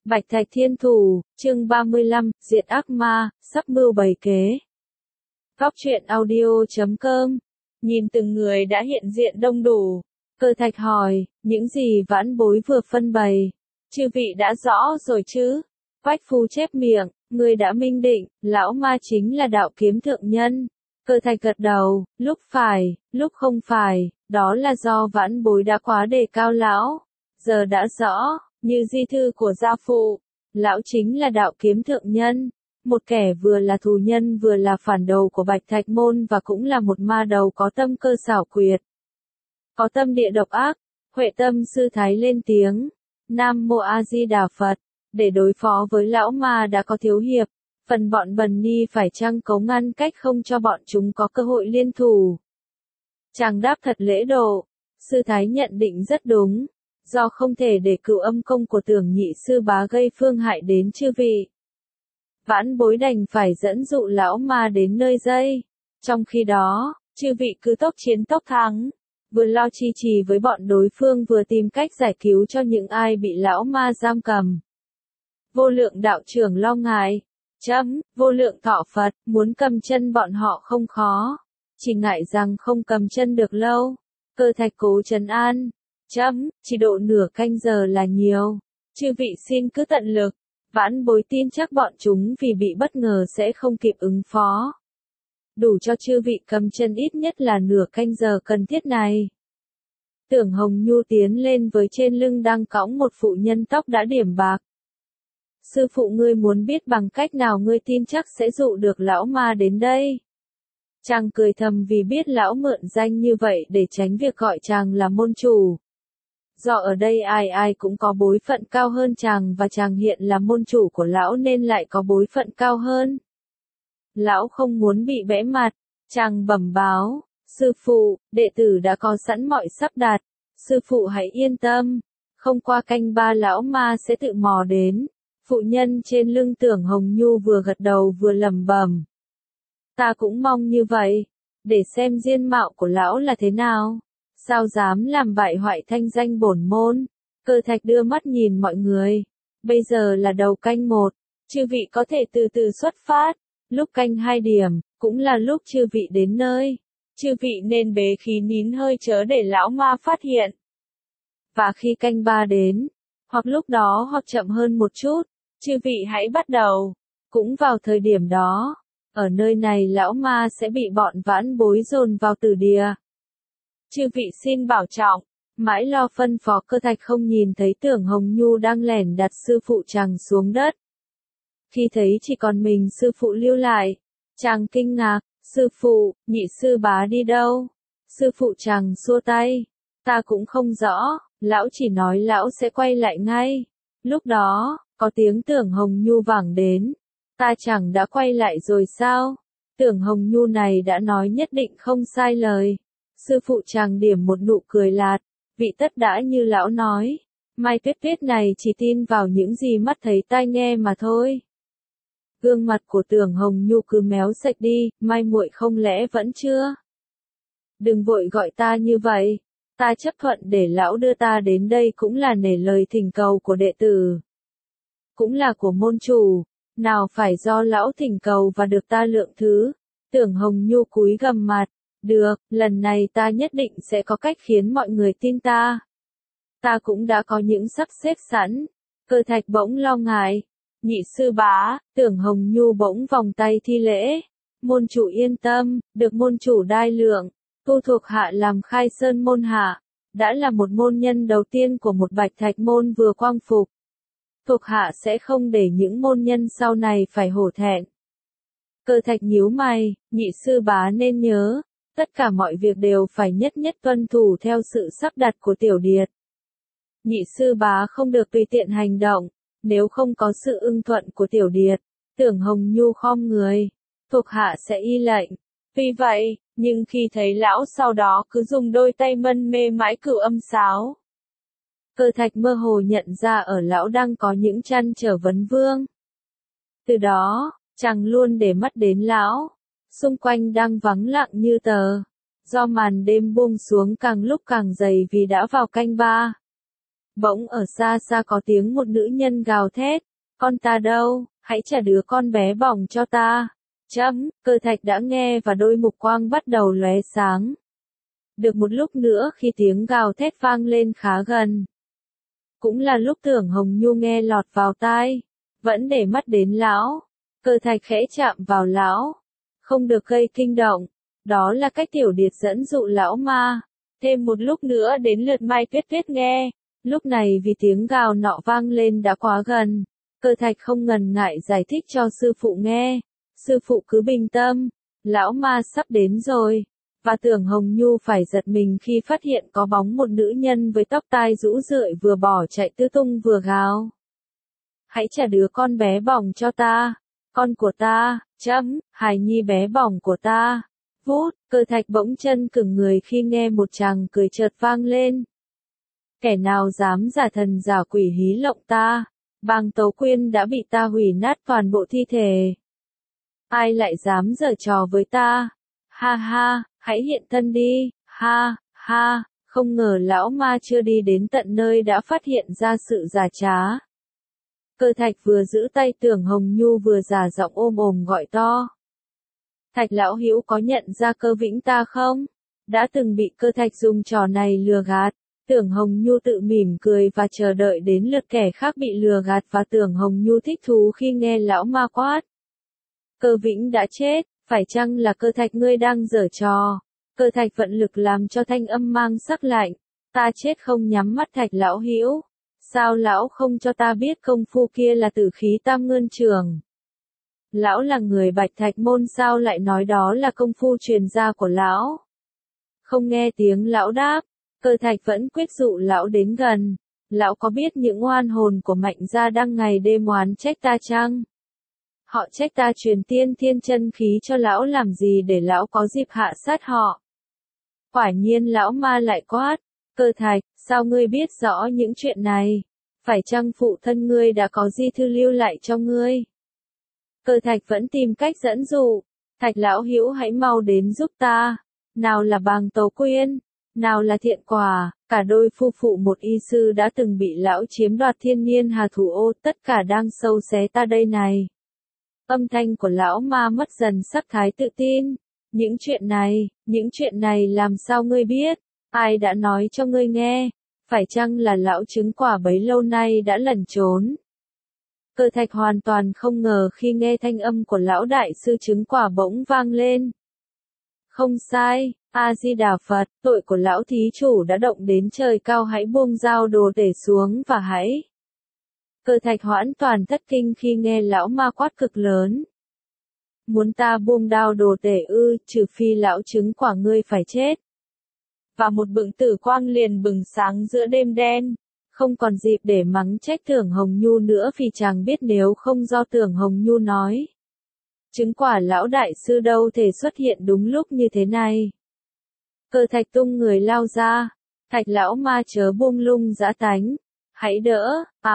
Bạch Thạch Thiên Thủ, chương 35, Diệt Ác Ma, sắp mưu bày kế. Góc truyện audio.com. Nhìn từng người đã hiện diện đông đủ, Cơ Thạch hỏi, những gì vãn bối vừa phân bày, chư vị đã rõ rồi chứ? Quách Phu chép miệng, người đã minh định, lão ma chính là đạo kiếm thượng nhân. Cơ Thạch gật đầu, lúc phải, lúc không phải, đó là do vãn bối đã quá đề cao lão. Giờ đã rõ, như di thư của gia phụ, lão chính là đạo kiếm thượng nhân, một kẻ vừa là thù nhân vừa là phản đầu của Bạch Thạch môn và cũng là một ma đầu có tâm cơ xảo quyệt, có tâm địa độc ác. Huệ Tâm sư thái lên tiếng, Nam Mô A Di Đà Phật, để đối phó với lão ma đã có thiếu hiệp, phần bọn bần ni phải chăng cấu ngăn cách không cho bọn chúng có cơ hội liên thủ. Chàng đáp thật lễ độ, sư thái nhận định rất đúng. Do không thể để cựu âm công của Tưởng Nhị sư bá gây phương hại đến chư vị, vãn bối đành phải dẫn dụ lão ma đến nơi đây. Trong khi đó, chư vị cứ tốc chiến tốc thắng, vừa lo chi trì với bọn đối phương vừa tìm cách giải cứu cho những ai bị lão ma giam cầm. Vô Lượng đạo trưởng lo ngại, Vô Lượng thọ Phật, muốn cầm chân bọn họ không khó, chỉ ngại rằng không cầm chân được lâu. Cơ Thạch cố trấn an, chỉ độ nửa canh giờ là nhiều, chư vị xin cứ tận lực, vãn bối tin chắc bọn chúng vì bị bất ngờ sẽ không kịp ứng phó. Đủ cho chư vị cầm chân ít nhất là nửa canh giờ cần thiết này. Tưởng Hồng Nhu tiến lên với trên lưng đang cõng một phụ nhân tóc đã điểm bạc. Sư phụ ngươi muốn biết bằng cách nào ngươi tin chắc sẽ dụ được lão ma đến đây. Chàng cười thầm vì biết lão mượn danh như vậy để tránh việc gọi chàng là môn chủ. Do ở đây ai ai cũng có bối phận cao hơn chàng và chàng hiện là môn chủ của lão nên lại có bối phận cao hơn. Lão không muốn bị bẽ mặt, chàng bẩm báo, sư phụ, đệ tử đã có sẵn mọi sắp đặt, sư phụ hãy yên tâm, không qua canh ba lão ma sẽ tự mò đến. Phụ nhân trên lưng Tưởng Hồng Nhu vừa gật đầu vừa lẩm bẩm. Ta cũng mong như vậy, để xem diên mạo của lão là thế nào. Sao dám làm bại hoại thanh danh bổn môn? Cơ Thạch đưa mắt nhìn mọi người. Bây giờ là đầu canh 1, chư vị có thể từ từ xuất phát. Lúc canh 2 điểm, cũng là lúc chư vị đến nơi. Chư vị nên bế khí nín hơi chớ để lão ma phát hiện. Và khi canh 3 đến, hoặc lúc đó hoặc chậm hơn một chút, chư vị hãy bắt đầu. Cũng vào thời điểm đó, ở nơi này lão ma sẽ bị bọn vãn bối dồn vào tử địa. Chư vị xin bảo trọng, mãi lo phân phó. Cơ Thạch không nhìn thấy Tưởng Hồng Nhu đang lẻn đặt sư phụ chàng xuống đất. Khi thấy chỉ còn mình sư phụ lưu lại, chàng kinh ngạc, sư phụ, nhị sư bá đi đâu? Sư phụ chàng xua tay, ta cũng không rõ, lão chỉ nói lão sẽ quay lại ngay. Lúc đó, có tiếng Tưởng Hồng Nhu vẳng đến, ta chẳng đã quay lại rồi sao? Tưởng Hồng Nhu này đã nói nhất định không sai lời. Sư phụ chàng điểm một nụ cười lạt, vị tất đã như lão nói, Mai Tuyết Tuyết này chỉ tin vào những gì mắt thấy tai nghe mà thôi. Gương mặt của Tưởng Hồng Nhu cứ méo sạch đi, Mai muội không lẽ vẫn chưa? Đừng vội gọi ta như vậy, ta chấp thuận để lão đưa ta đến đây cũng là nể lời thỉnh cầu của đệ tử. Cũng là của môn chủ, nào phải do lão thỉnh cầu và được ta lượng thứ. Tưởng Hồng Nhu cúi gằm mặt. Được, lần này ta nhất định sẽ có cách khiến mọi người tin ta. Ta cũng đã có những sắp xếp sẵn. Cơ Thạch bỗng lo ngại. Nhị sư bá, Tưởng Hồng Nhu bỗng vòng tay thi lễ. Môn chủ yên tâm, được môn chủ đai lượng, tu thuộc hạ làm khai sơn môn hạ. Đã là một môn nhân đầu tiên của một Bạch Thạch môn vừa quang phục. Thuộc hạ sẽ không để những môn nhân sau này phải hổ thẹn. Cơ Thạch nhíu mày, nhị sư bá nên nhớ. Tất cả mọi việc đều phải nhất nhất tuân thủ theo sự sắp đặt của Tiểu Điệt. Nhị sư bá không được tùy tiện hành động, nếu không có sự ưng thuận của Tiểu Điệt. Tưởng Hồng Nhu khom người, thuộc hạ sẽ y lệnh. Vì vậy, nhưng khi thấy lão sau đó cứ dùng đôi tay mân mê mãi Cửu Âm sáo. Cơ Thạch mơ hồ nhận ra ở lão đang có những trăn trở vấn vương. Từ đó, chàng luôn để mắt đến lão. Xung quanh đang vắng lặng như tờ, do màn đêm buông xuống càng lúc càng dày vì đã vào canh 3. Bỗng ở xa xa có tiếng một nữ nhân gào thét, con ta đâu, hãy trả đứa con bé bỏng cho ta. Cơ thạch đã nghe và đôi mục quang bắt đầu lóe sáng. Được một lúc nữa khi tiếng gào thét vang lên khá gần. Cũng là lúc Tưởng Hồng Nhu nghe lọt vào tai, vẫn để mắt đến lão. Cơ thạch khẽ chạm vào lão. Không được gây kinh động, đó là cách Tiểu Điệt dẫn dụ lão ma. Thêm một lúc nữa đến lượt Mai Tuyết Tuyết nghe, lúc này vì tiếng gào nọ vang lên đã quá gần. Cơ thạch không ngần ngại giải thích cho sư phụ nghe. Sư phụ cứ bình tâm, lão ma sắp đến rồi. Và Tưởng Hồng Nhu phải giật mình khi phát hiện có bóng một nữ nhân với tóc tai rũ rượi vừa bỏ chạy tứ tung vừa gào. Hãy trả đứa con bé bỏng cho ta, con của ta, hài nhi bé bỏng của ta. Vút, Cơ thạch bỗng chân cứng người khi nghe một tràng cười chợt vang lên. Kẻ nào dám giả thần giả quỷ hí lộng ta, Bàng Tấu Quyên đã bị ta hủy nát toàn bộ thi thể. Ai lại dám giở trò với ta? Ha ha, hãy hiện thân đi, ha, ha, không ngờ lão ma chưa đi đến tận nơi đã phát hiện ra sự giả trá. Cơ thạch vừa giữ tay Tưởng Hồng Nhu vừa giả giọng ôm gọi to. Thạch lão hữu có nhận ra Cơ Vĩnh ta không? Đã từng bị Cơ thạch dùng trò này lừa gạt. Tưởng Hồng Nhu tự mỉm cười và chờ đợi đến lượt kẻ khác bị lừa gạt và Tưởng Hồng Nhu thích thú khi nghe lão ma quát. Cơ Vĩnh đã chết, phải chăng là Cơ thạch ngươi đang giở trò? Cơ thạch vận lực làm cho thanh âm mang sắc lạnh. Ta chết không nhắm mắt Thạch lão hữu. Sao lão không cho ta biết công phu kia là Tử khí Tam Ngươn Trường? Lão là người Bạch Thạch môn sao lại nói đó là công phu truyền gia của lão? Không nghe tiếng lão đáp, Cơ thạch vẫn quyết dụ lão đến gần. Lão có biết những oan hồn của Mạnh gia đang ngày đêm oán trách ta chăng? Họ trách ta truyền tiên thiên chân khí cho lão làm gì để lão có dịp hạ sát họ? Quả nhiên lão ma lại quát. Cơ thạch, sao ngươi biết rõ những chuyện này? Phải chăng phụ thân ngươi đã có di thư lưu lại cho ngươi? Cơ thạch vẫn tìm cách dẫn dụ. Thạch lão hữu hãy mau đến giúp ta. Nào là Bàng Tấu Quyên, nào là Thiện Quả, cả đôi phu phụ một y sư đã từng bị lão chiếm đoạt thiên niên hà thủ ô, tất cả đang sâu xé ta đây này. Âm thanh của lão ma mất dần sắc thái tự tin. Những chuyện này làm sao ngươi biết? Ai đã nói cho ngươi nghe? Phải chăng là lão Trứng Quả bấy lâu nay đã lẩn trốn? Cơ thạch hoàn toàn không ngờ khi nghe thanh âm của lão đại sư Trứng Quả bỗng vang lên. Không sai, A-di-đà Phật, tội của lão thí chủ đã động đến trời cao, hãy buông dao đồ để xuống và hãy. Cơ thạch hoãn toàn thất kinh khi nghe lão ma quát cực lớn. Muốn ta buông đao đồ tể ư, trừ phi lão Trứng Quả ngươi phải chết. Và một bựng tử quang liền bừng sáng giữa đêm đen. Không còn dịp để mắng trách Tưởng Hồng Nhu nữa vì chàng biết nếu không do Tưởng Hồng Nhu nói. Trứng Quả lão đại sư đâu thể xuất hiện đúng lúc như thế này. Cơ thạch tung người lao ra. Thạch lão ma chớ buông lung dã tánh. Hãy đỡ,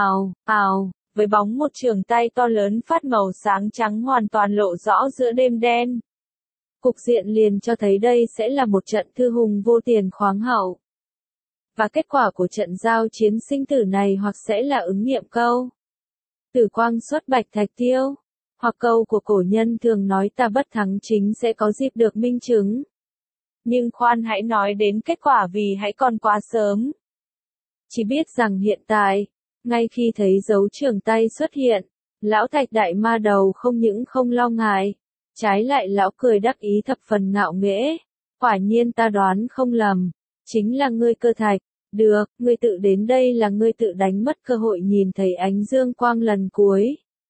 ào, với bóng một trường tay to lớn phát màu sáng trắng hoàn toàn lộ rõ giữa đêm đen. Cục diện liền cho thấy đây sẽ là một trận thư hùng vô tiền khoáng hậu. Và kết quả của trận giao chiến sinh tử này hoặc sẽ là ứng nghiệm câu Tử quang xuất bạch thạch tiêu, hoặc câu của cổ nhân thường nói ta bất thắng chính sẽ có dịp được minh chứng. Nhưng khoan hãy nói đến kết quả vì hãy còn quá sớm. Chỉ biết rằng hiện tại, ngay khi thấy dấu trường tay xuất hiện, lão Thạch đại ma đầu không những không lo ngại, trái lại lão cười đắc ý thập phần ngạo nghễ. Quả nhiên ta đoán không lầm, chính là ngươi Cơ thạch. Được, ngươi tự đến đây là ngươi tự đánh mất cơ hội nhìn thấy ánh dương quang lần cuối.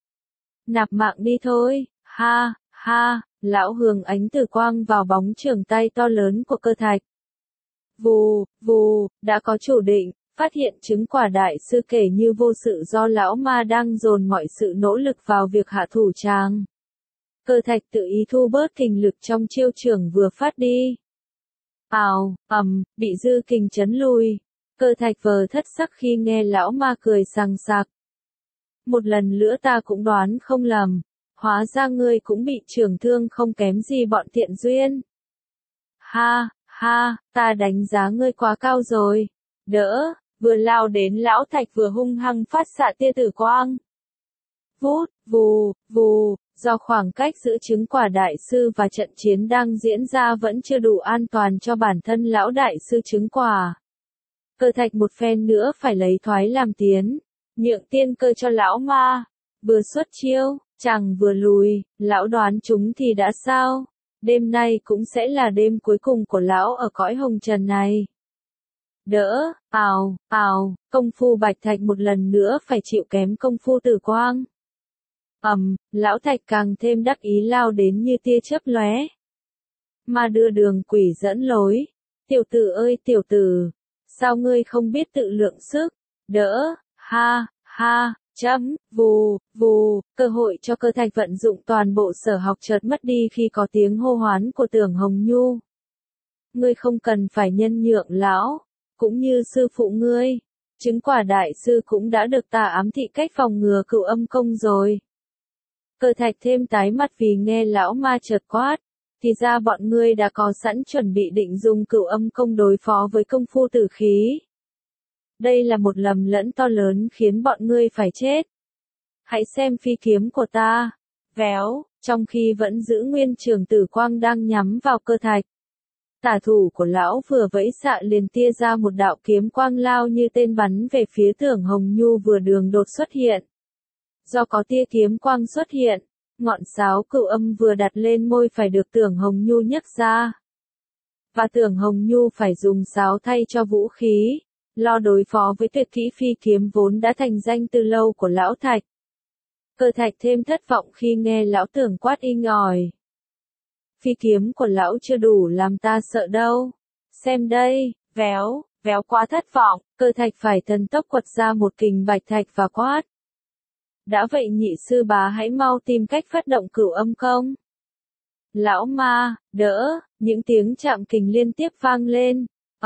Nạp mạng đi thôi, ha, ha, lão hường ánh tử quang vào bóng trường tay to lớn của Cơ thạch. Vù, đã có chủ định, phát hiện Trứng Quả đại sư kể như vô sự do lão ma đang dồn mọi sự nỗ lực vào việc hạ thủ chàng. Cơ thạch tự ý thu bớt kình lực trong chiêu trường vừa phát đi. Bị dư kình chấn lui. Cơ thạch vờ thất sắc khi nghe lão ma cười sằng sặc. Một lần nữa ta cũng đoán không lầm. Hóa ra ngươi cũng bị trưởng thương không kém gì bọn Thiện Duyên. Ha, ta đánh giá ngươi quá cao rồi. Đỡ, vừa lao đến lão thạch vừa hung hăng phát xạ tia tử quang. Vút, vù, vù, do khoảng cách giữa chứng quả đại sư và trận chiến đang diễn ra vẫn chưa đủ an toàn cho bản thân lão đại sư chứng quả. Cơ thạch một phen nữa phải lấy thoái làm tiến, nhượng tiên cơ cho lão ma. Vừa xuất chiêu, chẳng vừa lùi, lão đoán chúng thì đã sao? Đêm nay cũng sẽ là đêm cuối cùng của lão ở cõi hồng trần này. Đỡ, ào, ào, công phu bạch thạch một lần nữa phải chịu kém công phu tử quang. Lão thạch càng thêm đắc ý lao đến như tia chớp lóe. Mà đưa đường quỷ dẫn lối. Tiểu tử ơi tiểu tử, sao ngươi không biết tự lượng sức? Đỡ, ha, ha, vù, vù, cơ hội cho cơ thạch vận dụng toàn bộ sở học chợt mất đi khi có tiếng hô hoán của Tưởng Hồng Nhu. Ngươi không cần phải nhân nhượng lão, cũng như sư phụ ngươi, chứng quả đại sư cũng đã được ta ám thị cách phòng ngừa Cửu Âm công rồi. Cơ thạch thêm tái mặt vì nghe lão ma chợt quát, thì ra bọn ngươi đã có sẵn chuẩn bị định dùng Cửu Âm công đối phó với công phu tử khí. Đây là một lầm lẫn to lớn khiến bọn ngươi phải chết. Hãy xem phi kiếm của ta. Véo, trong khi vẫn giữ nguyên trường tử quang đang nhắm vào cơ thạch. Tả thủ của lão vừa vẫy xạ liền tia ra một đạo kiếm quang lao như tên bắn về phía Tưởng Hồng Nhu vừa đường đột xuất hiện. Do có tia kiếm quang xuất hiện, ngọn sáo Cửu Âm vừa đặt lên môi phải được Tưởng Hồng Nhu nhấc ra. Và Tưởng Hồng Nhu phải dùng sáo thay cho vũ khí, lo đối phó với tuyệt kỹ phi kiếm vốn đã thành danh từ lâu của lão thạch. Cơ thạch thêm thất vọng khi nghe lão Tưởng quát inh ỏi. Phi kiếm của lão chưa đủ làm ta sợ đâu. Xem đây, véo, véo quá thất vọng, cơ thạch phải thần tốc quật ra một kình bạch thạch và quát. Đã vậy nhị sư bá hãy mau tìm cách phát động Cửu Âm công. Lão ma, đỡ, những tiếng chạm kình liên tiếp vang lên.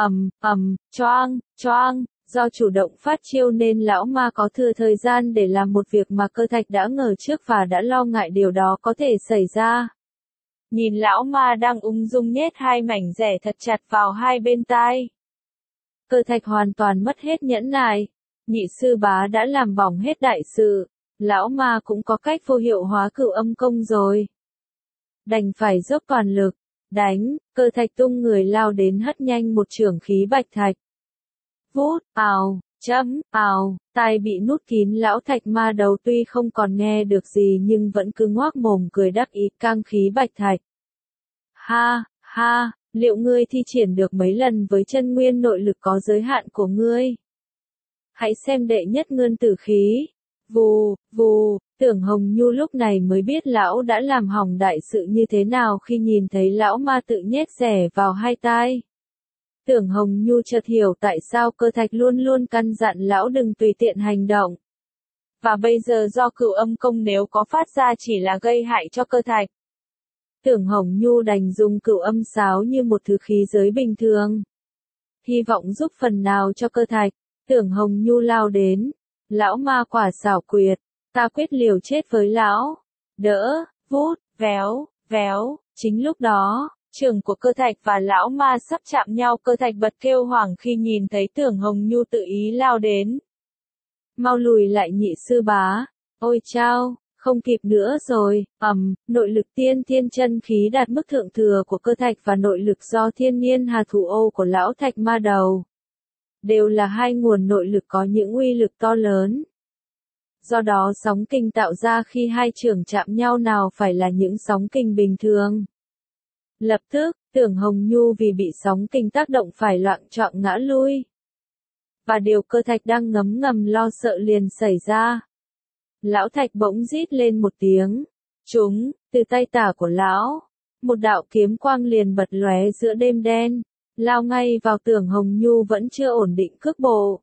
Choang, choang, do chủ động phát chiêu nên lão ma có thừa thời gian để làm một việc mà cơ thạch đã ngờ trước và đã lo ngại điều đó có thể xảy ra. Nhìn lão ma đang ung dung nhét hai mảnh rẻ thật chặt vào hai bên tai. Cơ thạch hoàn toàn mất hết nhẫn nại. Nhị sư bá đã làm bỏng hết đại sự. Lão ma cũng có cách vô hiệu hóa Cửu Âm công rồi. Đành phải dốc toàn lực. Đánh, cơ thạch tung người lao đến hất nhanh một chưởng khí bạch thạch. Vút, ào, ào, tai bị nút kín lão thạch ma đầu tuy không còn nghe được gì nhưng vẫn cứ ngoác mồm cười đắc ý cang khí bạch thạch. Ha, ha, liệu ngươi thi triển được mấy lần với chân nguyên nội lực có giới hạn của ngươi? Hãy xem đệ nhất ngân tử khí. Vù, vù, Tưởng Hồng Nhu lúc này mới biết lão đã làm hỏng đại sự như thế nào khi nhìn thấy lão ma tự nhét rẻ vào hai tai. Tưởng Hồng Nhu chợt hiểu tại sao cơ thạch luôn luôn căn dặn lão đừng tùy tiện hành động. Và bây giờ do Cửu Âm công nếu có phát ra chỉ là gây hại cho cơ thạch. Tưởng Hồng Nhu đành dùng Cửu Âm sáo như một thứ khí giới bình thường. Hy vọng giúp phần nào cho cơ thạch. Tưởng Hồng Nhu lao đến. Lão ma quả xảo quyệt, ta quyết liều chết với lão. Đỡ, vút, véo, véo, chính lúc đó, trường của cơ thạch và lão ma sắp chạm nhau. Cơ thạch bật kêu hoảng khi nhìn thấy Tưởng Hồng Nhu tự ý lao đến. Mau lùi lại nhị sư bá, ôi chao, không kịp nữa rồi. Nội lực tiên thiên chân khí đạt mức thượng thừa của cơ thạch và nội lực do thiên niên hà thủ ô của lão thạch ma đầu. Đều là hai nguồn nội lực có những uy lực to lớn. Do đó sóng kình tạo ra khi hai chưởng chạm nhau nào phải là những sóng kình bình thường. Lập tức, Tưởng Hồng Nhu vì bị sóng kình tác động phải loạng choạng ngã lui. Và điều cơ thạch đang ngấm ngầm lo sợ liền xảy ra. Lão thạch bỗng rít lên một tiếng. Trúng, từ tay tả của lão. Một đạo kiếm quang liền bật lóe giữa đêm đen. Lao ngay vào Tưởng Hồng Nhu vẫn chưa ổn định cước bộ.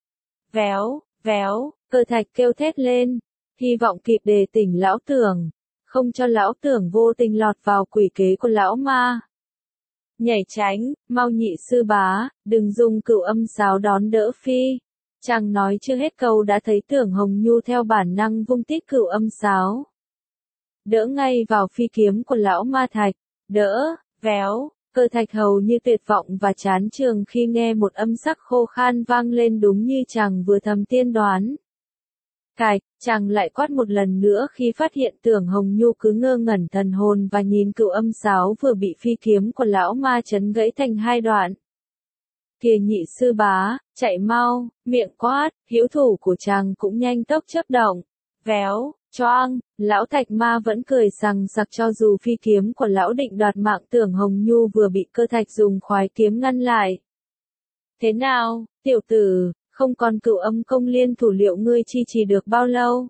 Véo, véo, cơ thạch kêu thét lên. Hy vọng kịp đề tỉnh lão Tưởng. Không cho lão Tưởng vô tình lọt vào quỷ kế của lão ma. Nhảy tránh, mau nhị sư bá, đừng dùng Cửu Âm sáo đón đỡ phi. Chàng nói chưa hết câu đã thấy Tưởng Hồng Nhu theo bản năng vung tít Cửu Âm sáo. Đỡ ngay vào phi kiếm của lão ma thạch. Đỡ, véo, Cơ thạch hầu như tuyệt vọng và chán chường khi nghe một âm sắc khô khan vang lên đúng như chàng vừa thầm tiên đoán. Cạch, chàng lại quát một lần nữa khi phát hiện Tưởng Hồng Nhu cứ ngơ ngẩn thần hồn và nhìn cựu âm sáo vừa bị phi kiếm của lão ma chấn gãy thành hai đoạn. Kìa nhị sư bá, chạy mau, miệng quát, hữu thủ của chàng cũng nhanh tốc chớp động. Véo, choang, lão thạch ma vẫn cười sằng sặc cho dù phi kiếm của lão định đoạt mạng Tưởng Hồng Nhu vừa bị cơ thạch dùng khoái kiếm ngăn lại. Thế nào, tiểu tử, không còn cựu âm công liên thủ liệu ngươi chi trì được bao lâu?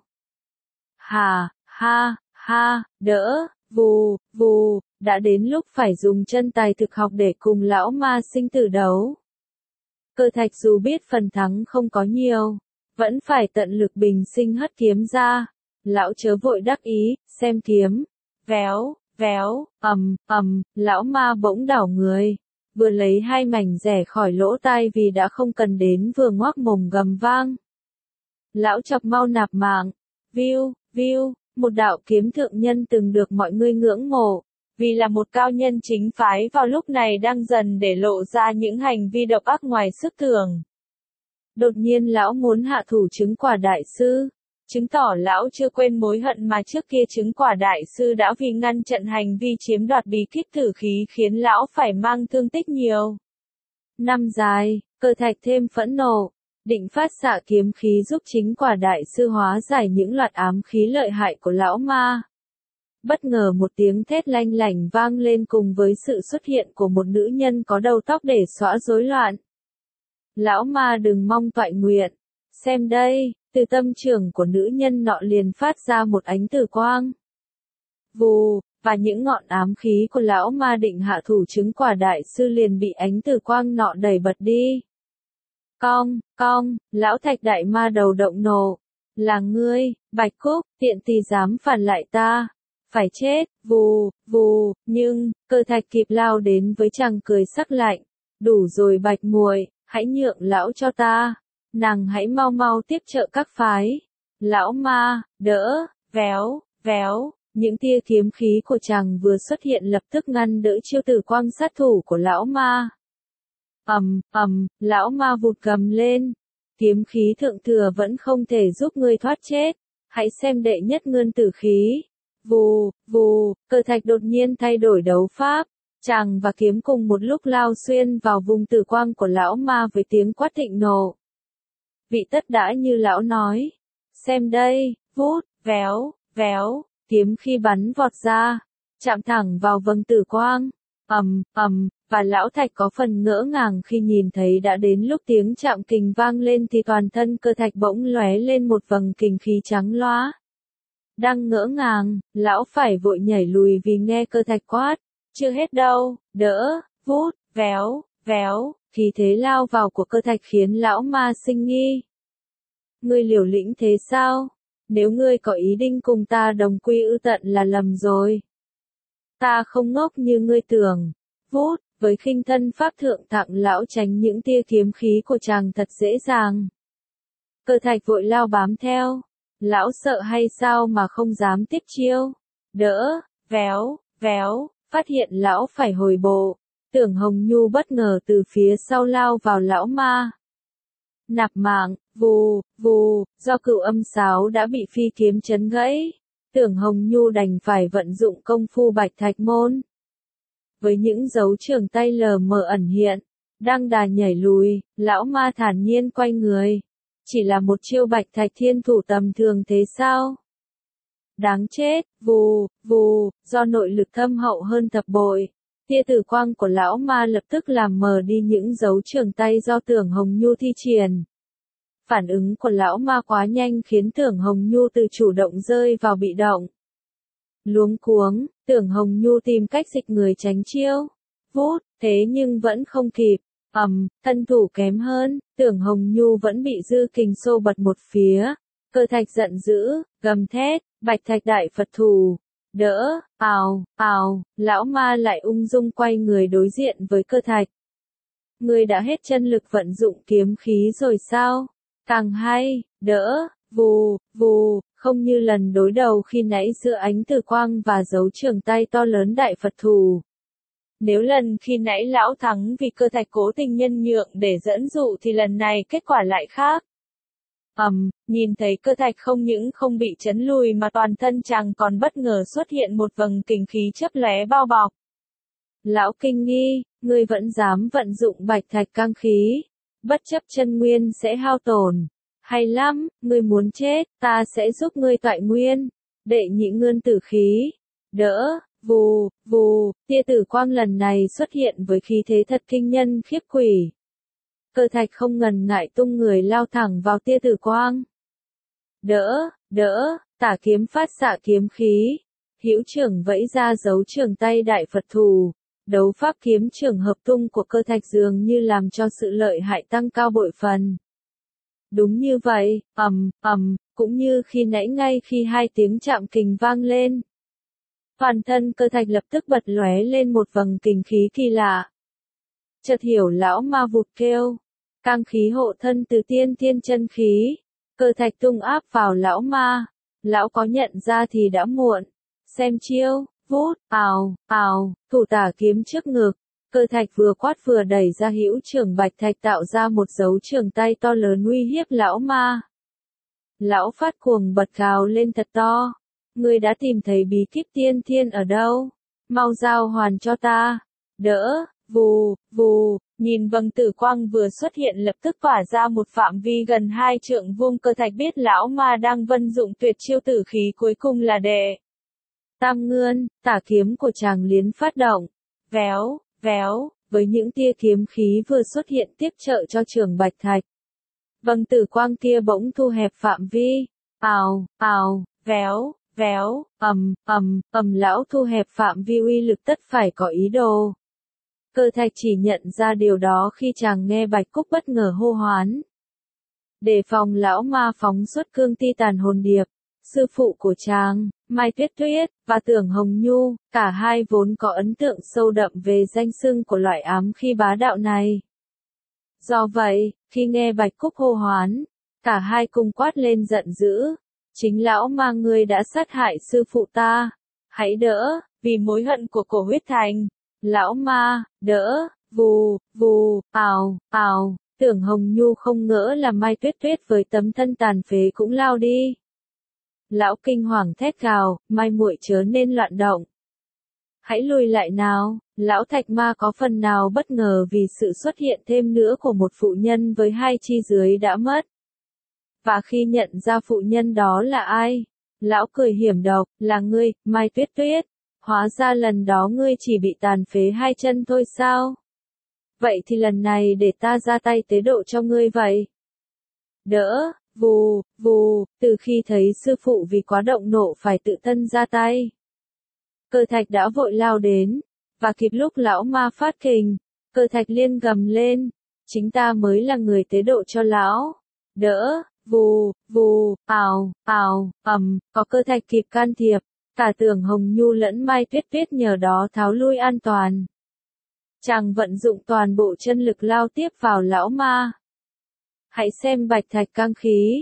Hà, ha, đỡ, vù, đã đến lúc phải dùng chân tài thực học để cùng lão ma sinh tử đấu. Cơ thạch dù biết phần thắng không có nhiều, vẫn phải tận lực bình sinh hất kiếm ra. Lão chớ vội đắc ý, xem kiếm. Véo, lão ma bỗng đảo người. Vừa lấy hai mảnh rẻ khỏi lỗ tai vì đã không cần đến vừa ngoác mồm gầm vang. Lão chọc mau nạp mạng. Viu, một đạo kiếm thượng nhân từng được mọi người ngưỡng mộ. Vì là một cao nhân chính phái vào lúc này đang dần để lộ ra những hành vi độc ác ngoài sức tưởng. Đột nhiên lão muốn hạ thủ chứng quả đại sư. Chứng tỏ lão chưa quên mối hận mà trước kia chứng quả đại sư đã vì ngăn chặn hành vi chiếm đoạt bí kíp tử khí khiến lão phải mang thương tích nhiều. Năm dài, cơ thạch thêm phẫn nộ, định phát xạ kiếm khí giúp chính quả đại sư hóa giải những loạt ám khí lợi hại của lão ma. Bất ngờ một tiếng thét lanh lảnh vang lên cùng với sự xuất hiện của một nữ nhân có đầu tóc để xõa rối loạn. Lão ma đừng mong toại nguyện. Xem đây, từ tâm trường của nữ nhân nọ liền phát ra một ánh tử quang. Vù, và những ngọn ám khí của lão ma định hạ thủ chứng quả đại sư liền bị ánh tử quang nọ đẩy bật đi. Cong, lão thạch đại ma đầu động nộ. Là ngươi, Bạch Cúc, tiện tì dám phản lại ta. Phải chết, vù, nhưng, cơ thạch kịp lao đến với chàng cười sắc lạnh. Đủ rồi Bạch muội, hãy nhượng lão cho ta. Nàng hãy mau tiếp trợ các phái. Lão ma, đỡ, véo, những tia kiếm khí của chàng vừa xuất hiện lập tức ngăn đỡ chiêu tử quang sát thủ của lão ma. Lão ma vụt gầm lên. Kiếm khí thượng thừa vẫn không thể giúp ngươi thoát chết. Hãy xem đệ nhất ngươn tử khí. Vù, cơ thạch đột nhiên thay đổi đấu pháp. Chàng và kiếm cùng một lúc lao xuyên vào vùng tử quang của lão ma với tiếng quát thịnh nộ. Vị tất đã như lão nói. Xem đây, vút, véo, kiếm khi bắn vọt ra, chạm thẳng vào vầng tử quang. Và lão thạch có phần ngỡ ngàng khi nhìn thấy đã đến lúc tiếng chạm kình vang lên thì toàn thân cơ thạch bỗng lóe lên một vầng kình khí trắng loá. Đang ngỡ ngàng, lão phải vội nhảy lùi vì nghe cơ thạch quát. Chưa hết đâu, đỡ, vút, véo, khí thế lao vào của cơ thạch khiến lão ma sinh nghi. Ngươi liều lĩnh thế sao? Nếu ngươi có ý định cùng ta đồng quy ư tận là lầm rồi. Ta không ngốc như ngươi tưởng. Vút, với khinh thân pháp thượng tặng lão tránh những tia kiếm khí của chàng thật dễ dàng. Cơ thạch vội lao bám theo. Lão sợ hay sao mà không dám tiếp chiêu? Đỡ, véo, phát hiện lão phải hồi bộ. Tưởng Hồng Nhu bất ngờ từ phía sau lao vào lão ma. Nạp mạng, vù, do cựu âm sáo đã bị phi kiếm chấn gãy. Tưởng Hồng Nhu đành phải vận dụng công phu bạch thạch môn. Với những dấu trường tay lờ mờ ẩn hiện, đang đà nhảy lùi, lão ma thản nhiên quay người. Chỉ là một chiêu bạch thạch thiên thủ tầm thường thế sao? Đáng chết, vù, do nội lực thâm hậu hơn thập bội. Tia tử quang của lão ma lập tức làm mờ đi những dấu trường tay do Tưởng Hồng Nhu thi triển. Phản ứng của lão ma quá nhanh khiến Tưởng Hồng Nhu từ chủ động rơi vào bị động. Luống cuống, Tưởng Hồng Nhu tìm cách dịch người tránh chiêu. Vút, thế nhưng vẫn không kịp. Thân thủ kém hơn, Tưởng Hồng Nhu vẫn bị dư kình xô bật một phía. Cơ thạch giận dữ, gầm thét, bạch thạch đại Phật thủ. Đỡ, ào, lão ma lại ung dung quay người đối diện với cơ thạch. Ngươi đã hết chân lực vận dụng kiếm khí rồi sao? Càng hay, đỡ, vù, không như lần đối đầu khi nãy giữa ánh tử quang và dấu trường tay to lớn đại Phật thủ. Nếu lần khi nãy lão thắng vì cơ thạch cố tình nhân nhượng để dẫn dụ thì lần này kết quả lại khác. Nhìn thấy cơ thạch không những không bị chấn lùi mà toàn thân chàng còn bất ngờ xuất hiện một vầng kình khí chớp lóe bao bọc. Lão kinh nghi, ngươi vẫn dám vận dụng bạch thạch cang khí, bất chấp chân nguyên sẽ hao tổn. Hay lắm, ngươi muốn chết, ta sẽ giúp ngươi toại nguyên. Đệ nhị ngươn tử khí. Đỡ, vù, vù, tia tử quang lần này xuất hiện với khí thế thật kinh nhân khiếp quỷ. Cơ thạch không ngần ngại tung người lao thẳng vào tia tử quang. Đỡ, đỡ, tả kiếm phát xạ kiếm khí. Hữu trưởng vẫy ra dấu trường tay đại Phật thù. Đấu pháp kiếm trường hợp tung của cơ thạch dường như làm cho sự lợi hại tăng cao bội phần. Đúng như vậy, cũng như khi nãy ngay khi hai tiếng chạm kình vang lên. Toàn thân cơ thạch lập tức bật lóe lên một vầng kình khí kỳ lạ. Chợt hiểu lão ma vụt kêu. Cang khí hộ thân từ tiên thiên chân khí. Cơ thạch tung áp vào lão ma. Lão có nhận ra thì đã muộn. Xem chiêu, vút, ào, thủ tả kiếm trước ngực. Cơ thạch vừa quát vừa đẩy ra hữu trưởng bạch thạch tạo ra một dấu trường tay to lớn uy hiếp lão ma. Lão phát cuồng bật gào lên thật to. Ngươi đã tìm thấy bí kíp tiên thiên ở đâu? Mau giao hoàn cho ta. Đỡ, vù, vù, nhìn vầng tử quang vừa xuất hiện lập tức tỏa ra một phạm vi gần 2 trượng vuông. Cơ thạch biết lão ma đang vận dụng tuyệt chiêu tử khí cuối cùng là đệ tam ngươn, tả kiếm của chàng liến phát động. Véo, véo, với những tia kiếm khí vừa xuất hiện tiếp trợ cho trường bạch thạch. Vầng tử quang kia bỗng thu hẹp phạm vi. Véo, véo, lão thu hẹp phạm vi uy lực tất phải có ý đồ. Cơ thạch chỉ nhận ra điều đó khi chàng nghe Bạch Cúc bất ngờ hô hoán. Đề phòng lão ma phóng xuất cương ti tàn hồn điệp. Sư phụ của chàng, Mai Tuyết Tuyết, và Tưởng Hồng Nhu, cả hai vốn có ấn tượng sâu đậm về danh xưng của loại ám khí bá đạo này. Do vậy, khi nghe Bạch Cúc hô hoán, cả hai cùng quát lên giận dữ. Chính lão ma ngươi đã sát hại sư phụ ta. Hãy đỡ, vì mối hận của cổ huyết thành. Lão ma, đỡ, vù, vù, ào. Tưởng Hồng Nhu không ngỡ là Mai Tuyết Tuyết với tấm thân tàn phế cũng lao đi. Lão kinh hoàng thét gào, Mai muội chớ nên loạn động. Hãy lùi lại nào, lão thạch ma có phần nào bất ngờ vì sự xuất hiện thêm nữa của một phụ nhân với hai chi dưới đã mất. Và khi nhận ra phụ nhân đó là ai, lão cười hiểm độc, là ngươi, Mai Tuyết Tuyết. Hóa ra lần đó ngươi chỉ bị tàn phế hai chân thôi sao? Vậy thì lần này để ta ra tay tế độ cho ngươi vậy. Đỡ, vù, vù, từ khi thấy sư phụ vì quá động nộ phải tự thân ra tay. Cơ thạch đã vội lao đến, và kịp lúc lão ma phát kình, cơ thạch liên gầm lên, chính ta mới là người tế độ cho lão. Đỡ, vù, vù, có cơ thạch kịp can thiệp, cả Tưởng Hồng Nhu lẫn Mai Tuyết Tuyết nhờ đó tháo lui an toàn. Chàng vận dụng toàn bộ chân lực lao tiếp vào lão ma. Hãy xem bạch thạch cang khí.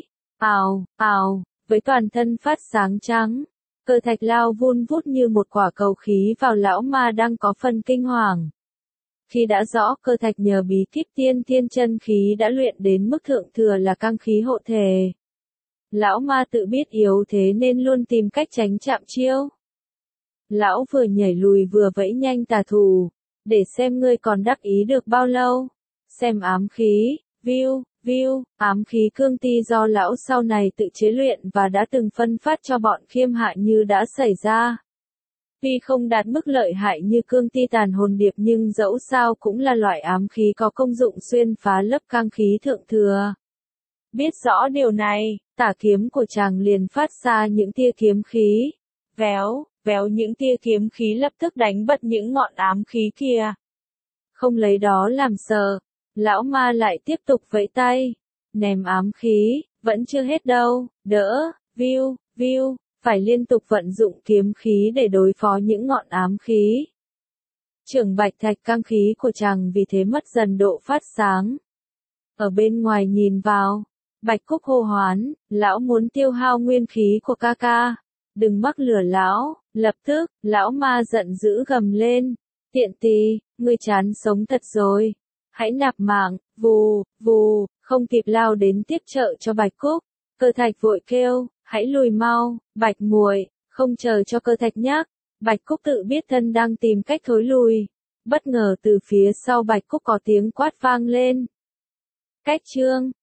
Với toàn thân phát sáng trắng. Cơ thạch lao vun vút như một quả cầu khí vào lão ma đang có phần kinh hoàng. Khi đã rõ cơ thạch nhờ bí kíp tiên thiên chân khí đã luyện đến mức thượng thừa là cang khí hộ thể. Lão ma tự biết yếu thế nên luôn tìm cách tránh chạm chiêu. Lão vừa nhảy lùi vừa vẫy nhanh tà thủ. Để xem ngươi còn đắc ý được bao lâu. Xem ám khí, viu, ám khí cương ti do lão sau này tự chế luyện và đã từng phân phát cho bọn khiêm hạ như đã xảy ra. Tuy không đạt mức lợi hại như cương ti tàn hồn điệp nhưng dẫu sao cũng là loại ám khí có công dụng xuyên phá lớp cang khí thượng thừa. Biết rõ điều này, tả kiếm của chàng liền phát ra những tia kiếm khí. Véo những tia kiếm khí lập tức đánh bật những ngọn ám khí kia. Không lấy đó làm sợ, lão ma lại tiếp tục vẫy tay. Ném ám khí, vẫn chưa hết đâu, đỡ, viu, phải liên tục vận dụng kiếm khí để đối phó những ngọn ám khí. Trưởng bạch thạch cang khí của chàng vì thế mất dần độ phát sáng. Ở bên ngoài nhìn vào, Bạch Cúc hô hoán, lão muốn tiêu hao nguyên khí của ca ca. Đừng mắc lừa lão, lập tức, lão ma giận dữ gầm lên. Tiện tì, ngươi chán sống thật rồi. Hãy nạp mạng, vù, vù, không kịp lao đến tiếp trợ cho Bạch Cúc. Cơ Thạch vội kêu, hãy lùi mau, Bạch muội, không chờ cho Cơ Thạch nhắc. Bạch Cúc tự biết thân đang tìm cách thối lùi. Bất ngờ từ phía sau Bạch Cúc có tiếng quát vang lên. Cách chương